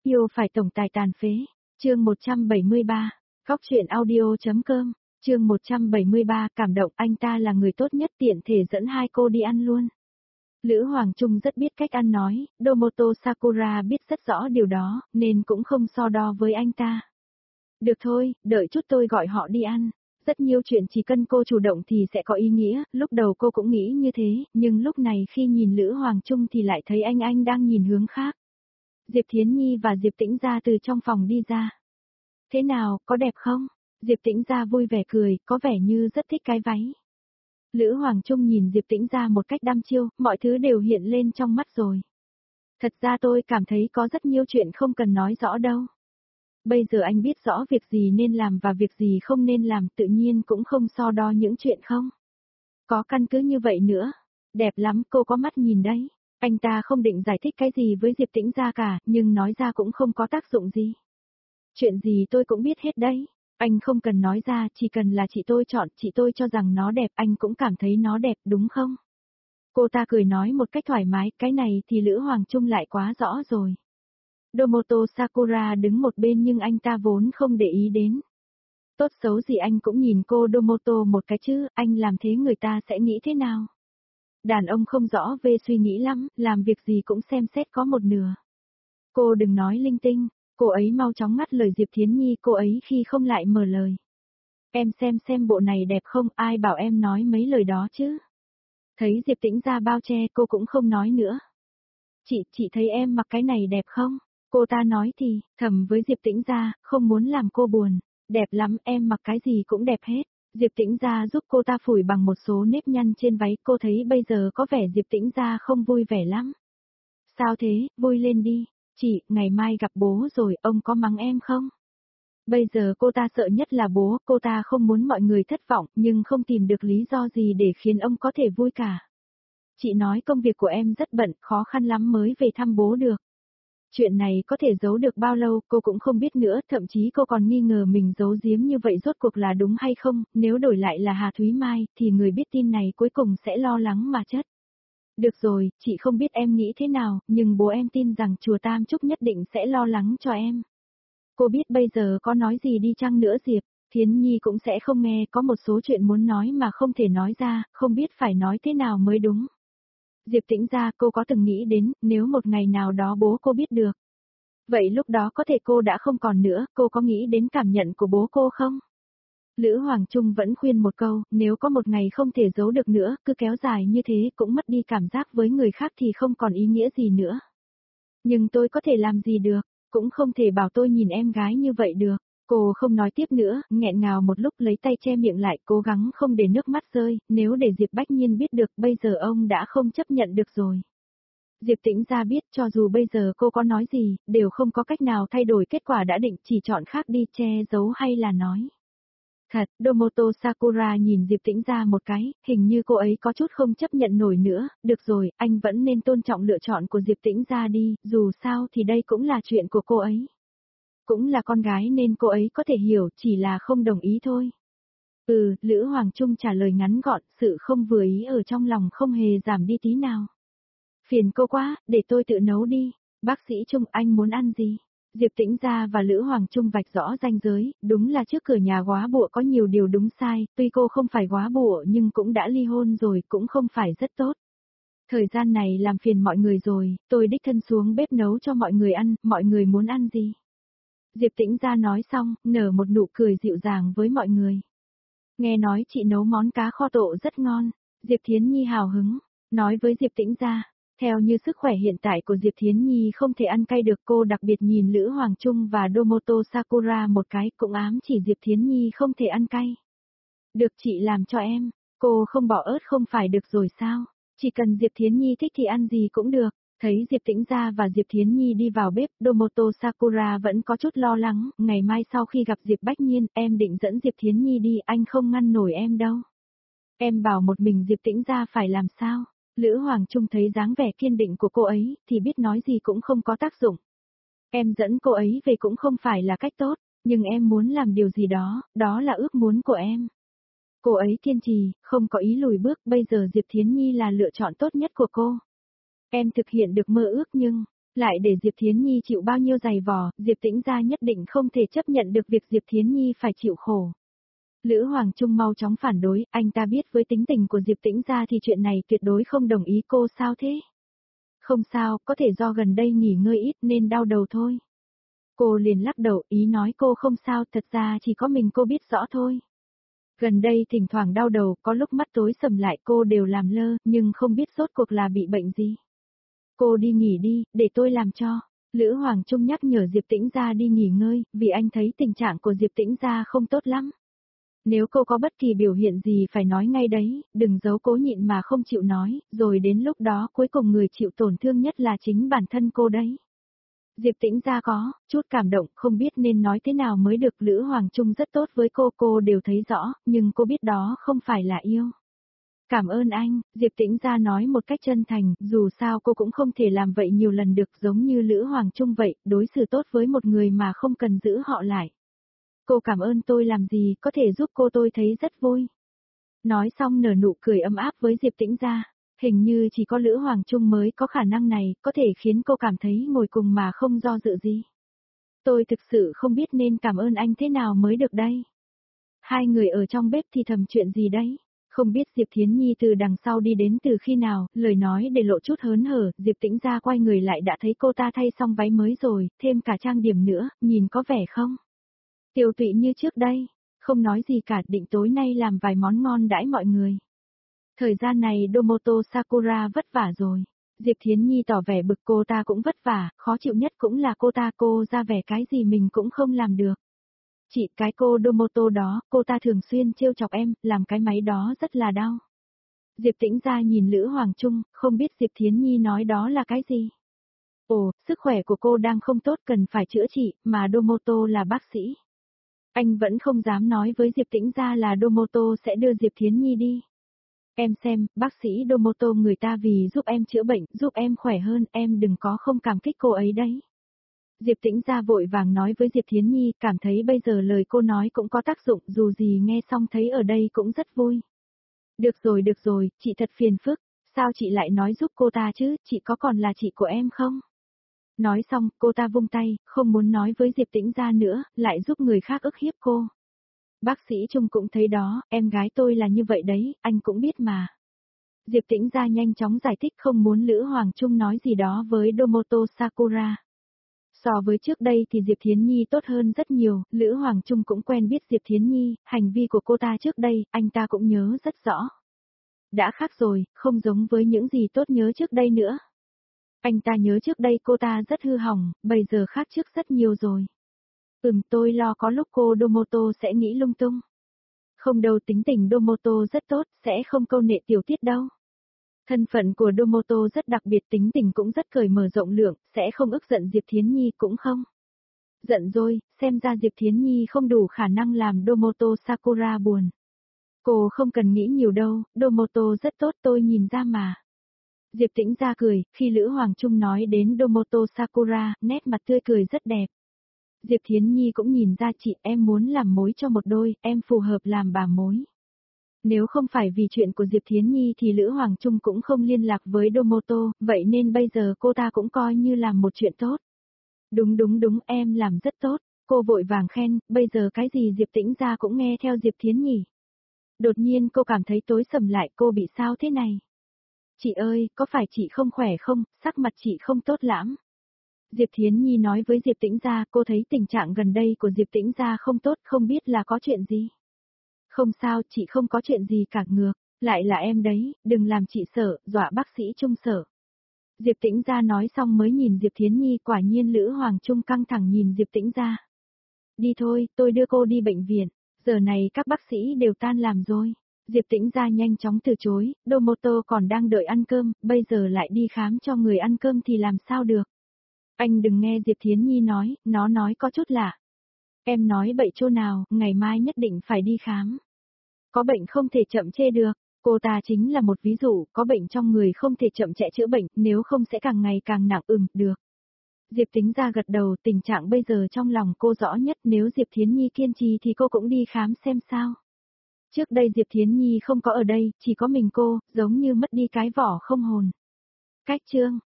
Yêu phải tổng tài tàn phế. Chương 173. Góc truyện audio.com. Chương 173, cảm động, anh ta là người tốt nhất, tiện thể dẫn hai cô đi ăn luôn. Lữ Hoàng Trung rất biết cách ăn nói, Domoto Sakura biết rất rõ điều đó, nên cũng không so đo với anh ta. Được thôi, đợi chút tôi gọi họ đi ăn. Rất nhiều chuyện chỉ cần cô chủ động thì sẽ có ý nghĩa, lúc đầu cô cũng nghĩ như thế, nhưng lúc này khi nhìn Lữ Hoàng Trung thì lại thấy anh đang nhìn hướng khác. Diệp Thiến Nhi và Diệp Tĩnh Gia từ trong phòng đi ra. Thế nào, có đẹp không? Diệp Tĩnh Gia vui vẻ cười, có vẻ như rất thích cái váy. Lữ Hoàng Trung nhìn Diệp Tĩnh Gia một cách đăm chiêu, mọi thứ đều hiện lên trong mắt rồi. Thật ra tôi cảm thấy có rất nhiều chuyện không cần nói rõ đâu. Bây giờ anh biết rõ việc gì nên làm và việc gì không nên làm, tự nhiên cũng không so đo những chuyện không. Có căn cứ như vậy nữa. Đẹp lắm, cô có mắt nhìn đấy. Anh ta không định giải thích cái gì với Diệp Tĩnh Gia cả, nhưng nói ra cũng không có tác dụng gì. Chuyện gì tôi cũng biết hết đấy. Anh không cần nói ra, chỉ cần là chị tôi chọn, chị tôi cho rằng nó đẹp, anh cũng cảm thấy nó đẹp, đúng không? Cô ta cười nói một cách thoải mái, cái này thì Lữ Hoàng Trung lại quá rõ rồi. Domoto Sakura đứng một bên nhưng anh ta vốn không để ý đến. Tốt xấu gì anh cũng nhìn cô Domoto một cái chứ, anh làm thế người ta sẽ nghĩ thế nào? Đàn ông không rõ về suy nghĩ lắm, làm việc gì cũng xem xét có một nửa. Cô đừng nói linh tinh, cô ấy mau chóng ngắt lời Diệp Thiến Nhi, cô ấy khi không lại mở lời. Em xem bộ này đẹp không, ai bảo em nói mấy lời đó chứ? Thấy Diệp Tĩnh Gia bao che cô cũng không nói nữa. Chị thấy em mặc cái này đẹp không? Cô ta nói thì, thầm với Diệp Tĩnh Gia, không muốn làm cô buồn. Đẹp lắm, em mặc cái gì cũng đẹp hết. Diệp Tĩnh Gia giúp cô ta phủi bằng một số nếp nhăn trên váy, cô thấy bây giờ có vẻ Diệp Tĩnh Gia không vui vẻ lắm. Sao thế, vui lên đi. Chị, ngày mai gặp bố rồi, ông có mắng em không? Bây giờ cô ta sợ nhất là bố, cô ta không muốn mọi người thất vọng, nhưng không tìm được lý do gì để khiến ông có thể vui cả. Chị nói công việc của em rất bận, khó khăn lắm mới về thăm bố được. Chuyện này có thể giấu được bao lâu, cô cũng không biết nữa, thậm chí cô còn nghi ngờ mình giấu giếm như vậy rốt cuộc là đúng hay không, nếu đổi lại là Hà Thúy Mai, thì người biết tin này cuối cùng sẽ lo lắng mà chết. Được rồi, chị không biết em nghĩ thế nào, nhưng bố em tin rằng chùa Tam Trúc nhất định sẽ lo lắng cho em. Cô biết bây giờ có nói gì đi chăng nữa Diệp, Thiến Nhi cũng sẽ không nghe, có một số chuyện muốn nói mà không thể nói ra, không biết phải nói thế nào mới đúng. Diệp Tĩnh Gia, cô có từng nghĩ đến, nếu một ngày nào đó bố cô biết được. Vậy lúc đó có thể cô đã không còn nữa, cô có nghĩ đến cảm nhận của bố cô không? Lữ Hoàng Trung vẫn khuyên một câu, nếu có một ngày không thể giấu được nữa, cứ kéo dài như thế cũng mất đi cảm giác với người khác thì không còn ý nghĩa gì nữa. Nhưng tôi có thể làm gì được, cũng không thể bảo tôi nhìn em gái như vậy được. Cô không nói tiếp nữa, nghẹn ngào một lúc lấy tay che miệng lại, cố gắng không để nước mắt rơi, nếu để Diệp Bách Nhiên biết được bây giờ ông đã không chấp nhận được rồi. Diệp Tĩnh Gia biết cho dù bây giờ cô có nói gì, đều không có cách nào thay đổi kết quả đã định, chỉ chọn khác đi, che giấu hay là nói. Thật, Domoto Sakura nhìn Diệp Tĩnh Gia một cái, hình như cô ấy có chút không chấp nhận nổi nữa, được rồi, anh vẫn nên tôn trọng lựa chọn của Diệp Tĩnh Gia đi, dù sao thì đây cũng là chuyện của cô ấy. Cũng là con gái nên cô ấy có thể hiểu, chỉ là không đồng ý thôi. Lữ Hoàng Trung trả lời ngắn gọn, sự không vừa ý ở trong lòng không hề giảm đi tí nào. Phiền cô quá, để tôi tự nấu đi. Bác sĩ Trung, anh muốn ăn gì? Diệp Tĩnh Gia và Lữ Hoàng Trung vạch rõ ranh giới, đúng là trước cửa nhà góa bụa có nhiều điều đúng sai, tuy cô không phải góa bụa nhưng cũng đã ly hôn rồi, cũng không phải rất tốt. Thời gian này làm phiền mọi người rồi, tôi đích thân xuống bếp nấu cho mọi người ăn, mọi người muốn ăn gì? Diệp Tĩnh Gia nói xong, nở một nụ cười dịu dàng với mọi người. Nghe nói chị nấu món cá kho tộ rất ngon, Diệp Thiến Nhi hào hứng, nói với Diệp Tĩnh Gia. Theo như sức khỏe hiện tại của Diệp Thiến Nhi không thể ăn cay được, cô đặc biệt nhìn Lữ Hoàng Trung và Domoto Sakura một cái, cũng ám chỉ Diệp Thiến Nhi không thể ăn cay. Được, chị làm cho em, cô không bỏ ớt không phải được rồi sao? Chỉ cần Diệp Thiến Nhi thích thì ăn gì cũng được. Thấy Diệp Tĩnh Gia và Diệp Thiến Nhi đi vào bếp, Domoto Sakura vẫn có chút lo lắng, ngày mai sau khi gặp Diệp Bách Nhiên, em định dẫn Diệp Thiến Nhi đi, anh không ngăn nổi em đâu. Em bảo một mình Diệp Tĩnh Gia phải làm sao? Lữ Hoàng Trung thấy dáng vẻ kiên định của cô ấy, thì biết nói gì cũng không có tác dụng. Em dẫn cô ấy về cũng không phải là cách tốt, nhưng em muốn làm điều gì đó, đó là ước muốn của em. Cô ấy kiên trì, không có ý lùi bước, bây giờ Diệp Thiến Nhi là lựa chọn tốt nhất của cô. Em thực hiện được mơ ước nhưng, Lại để Diệp Thiến Nhi chịu bao nhiêu giày vò, Diệp Tĩnh gia nhất định không thể chấp nhận được việc Diệp Thiến Nhi phải chịu khổ. Lữ Hoàng Trung mau chóng phản đối, anh ta biết với tính tình của Diệp Tĩnh gia thì chuyện này tuyệt đối không đồng ý. Cô sao thế? Không sao, có thể do gần đây nghỉ ngơi ít nên đau đầu thôi. Cô liền lắc đầu, ý nói cô không sao, thật ra chỉ có mình cô biết rõ thôi. Gần đây thỉnh thoảng đau đầu, có lúc mắt tối sầm lại, cô đều làm lơ, nhưng không biết rốt cuộc là bị bệnh gì. Cô đi nghỉ đi, để tôi làm cho. Lữ Hoàng Trung nhắc nhở Diệp Tĩnh gia đi nghỉ ngơi, vì anh thấy tình trạng của Diệp Tĩnh gia không tốt lắm. Nếu cô có bất kỳ biểu hiện gì phải nói ngay đấy, đừng giấu cố nhịn mà không chịu nói, rồi đến lúc đó cuối cùng người chịu tổn thương nhất là chính bản thân cô đấy. Diệp Tĩnh gia có chút cảm động, không biết nên nói thế nào mới được. Lữ Hoàng Trung rất tốt với cô đều thấy rõ, nhưng cô biết đó không phải là yêu. Cảm ơn anh, Diệp Tĩnh gia nói một cách chân thành, dù sao cô cũng không thể làm vậy nhiều lần được, giống như Lữ Hoàng Trung vậy, đối xử tốt với một người mà không cần giữ họ lại. Cô cảm ơn tôi làm gì, có thể giúp cô tôi thấy rất vui. Nói xong nở nụ cười ấm áp với Diệp Tĩnh gia. Hình như chỉ có Lữ Hoàng Trung mới có khả năng này, có thể khiến cô cảm thấy ngồi cùng mà không do dự gì. Tôi thực sự không biết nên cảm ơn anh thế nào mới được đây. Hai người ở trong bếp thì thầm chuyện gì đấy. Không biết Diệp Thiến Nhi từ đằng sau đi đến từ khi nào, lời nói để lộ chút hớn hở, Diệp Tĩnh gia quay người lại đã thấy cô ta thay xong váy mới rồi, thêm cả trang điểm nữa, nhìn có vẻ không? Tiêu tụy như trước đây, không nói gì cả, định tối nay làm vài món ngon đãi mọi người. Thời gian này Domoto Sakura vất vả rồi. Diệp Thiến Nhi tỏ vẻ bực, cô ta cũng vất vả, khó chịu nhất cũng là cô ta, cô ra vẻ cái gì mình cũng không làm được. Chị, cái cô Domoto đó, cô ta thường xuyên trêu chọc em, làm cái máy đó rất là đau. Diệp Tĩnh gia nhìn Lữ Hoàng Trung, không biết Diệp Thiến Nhi nói đó là cái gì. Ồ, sức khỏe của cô đang không tốt, cần phải chữa trị, mà Domoto là bác sĩ. Anh vẫn không dám nói với Diệp Tĩnh gia là Domoto sẽ đưa Diệp Thiến Nhi đi. Em xem, bác sĩ Domoto người ta vì giúp em chữa bệnh, giúp em khỏe hơn, em đừng có không cảm kích cô ấy đấy. Diệp Tĩnh gia vội vàng nói với Diệp Thiến Nhi, cảm thấy bây giờ lời cô nói cũng có tác dụng, dù gì nghe xong thấy ở đây cũng rất vui. Được rồi, chị thật phiền phức, sao chị lại nói giúp cô ta chứ, chị có còn là chị của em không? Nói xong, cô ta vung tay, không muốn nói với Diệp Tĩnh gia nữa, lại giúp người khác ức hiếp cô. Bác sĩ Trung cũng thấy đó, em gái tôi là như vậy đấy, anh cũng biết mà. Diệp Tĩnh gia nhanh chóng giải thích, không muốn Lữ Hoàng Trung nói gì đó với Domoto Sakura. So với trước đây thì Diệp Thiến Nhi tốt hơn rất nhiều, Lữ Hoàng Trung cũng quen biết Diệp Thiến Nhi, hành vi của cô ta trước đây, anh ta cũng nhớ rất rõ. Đã khác rồi, không giống với những gì tốt nhớ trước đây nữa. Anh ta nhớ trước đây cô ta rất hư hỏng, bây giờ khác trước rất nhiều rồi. Tôi lo có lúc cô Domoto sẽ nghĩ lung tung. Không đâu, tính tình Domoto rất tốt, sẽ không câu nệ tiểu tiết đâu. Thân phận của Domoto rất đặc biệt, tính tình cũng rất cởi mở rộng lượng, sẽ không ức giận Diệp Thiến Nhi cũng không. Giận rồi, xem ra Diệp Thiến Nhi không đủ khả năng làm Domoto Sakura buồn. Cô không cần nghĩ nhiều đâu, Domoto rất tốt, tôi nhìn ra mà. Diệp Tĩnh gia cười, khi Lữ Hoàng Trung nói đến Domoto Sakura, nét mặt tươi cười rất đẹp. Diệp Thiến Nhi cũng nhìn ra, chị, em muốn làm mối cho một đôi, em phù hợp làm bà mối. Nếu không phải vì chuyện của Diệp Thiến Nhi thì Lữ Hoàng Trung cũng không liên lạc với Domoto, vậy nên bây giờ cô ta cũng coi như làm một chuyện tốt. Đúng, em làm rất tốt, cô vội vàng khen, bây giờ cái gì Diệp Tĩnh gia cũng nghe theo Diệp Thiến nhỉ. Đột nhiên cô cảm thấy tối sầm lại, cô bị sao thế này? Chị ơi, có phải chị không khỏe không, sắc mặt chị không tốt lắm. Diệp Thiến Nhi nói với Diệp Tĩnh gia, cô thấy tình trạng gần đây của Diệp Tĩnh gia không tốt, không biết là có chuyện gì. Không sao, chị không có chuyện gì cả, ngược, lại là em đấy, đừng làm chị sợ, dọa bác sĩ Trung sợ. Diệp Tĩnh gia nói xong mới nhìn Diệp Thiến Nhi, quả nhiên Lữ Hoàng Trung căng thẳng nhìn Diệp Tĩnh gia. Đi thôi, tôi đưa cô đi bệnh viện, giờ này các bác sĩ đều tan làm rồi. Diệp Tĩnh gia nhanh chóng từ chối, Domoto còn đang đợi ăn cơm, bây giờ lại đi khám cho người ăn cơm thì làm sao được. Anh đừng nghe Diệp Thiến Nhi nói, nó nói có chút lạ. Em nói bậy chỗ nào, ngày mai nhất định phải đi khám. Có bệnh không thể chậm chê được, cô ta chính là một ví dụ, có bệnh trong người không thể chậm trễ chữa bệnh, nếu không sẽ càng ngày càng nặng, được. Diệp Tĩnh gia gật đầu, tình trạng bây giờ trong lòng cô rõ nhất, nếu Diệp Thiến Nhi kiên trì thì cô cũng đi khám xem sao. Trước đây Diệp Thiến Nhi không có ở đây, chỉ có mình cô, giống như mất đi cái vỏ không hồn. Cách chương